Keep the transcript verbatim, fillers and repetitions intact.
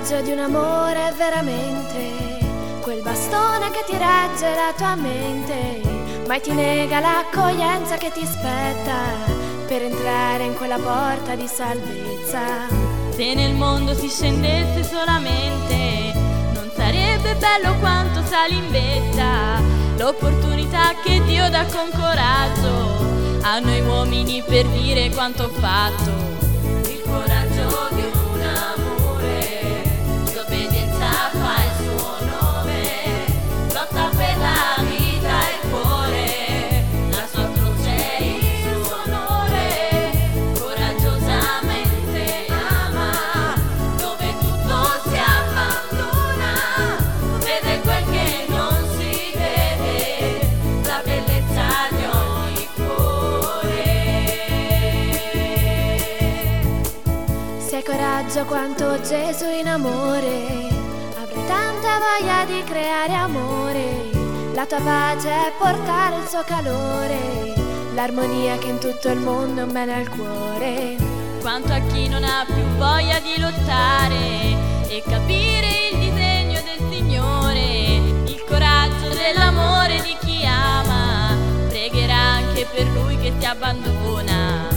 coraggio di un amore veramente, quel bastone che ti regge la tua mente, mai ti nega l'accoglienza che ti spetta per entrare in quella porta di salvezza. Se nel mondo si scendesse solamente, non sarebbe bello quanto sali in vetta, l'opportunità che Dio dà con coraggio a noi uomini per dire quanto ho fatto. Il coraggio di un amore, l'obbedienza fa il suo nome, lotta per la vita e il cuore, la sua croce e il suo onore, coraggiosamente ama, dove tutto si abbandona, vede quel che non si vede, la bellezza di ogni cuore. Se hai coraggio quanto Gesù in amore, avrai tanta voglia di creare amore, la tua pace è portare il suo calore, l'armonia che in tutto il mondo mena al cuore. Quanto a chi non ha più voglia di lottare e capire il disegno del Signore, il coraggio dell'amore di chi ama, pregherà anche per lui che si abbandona.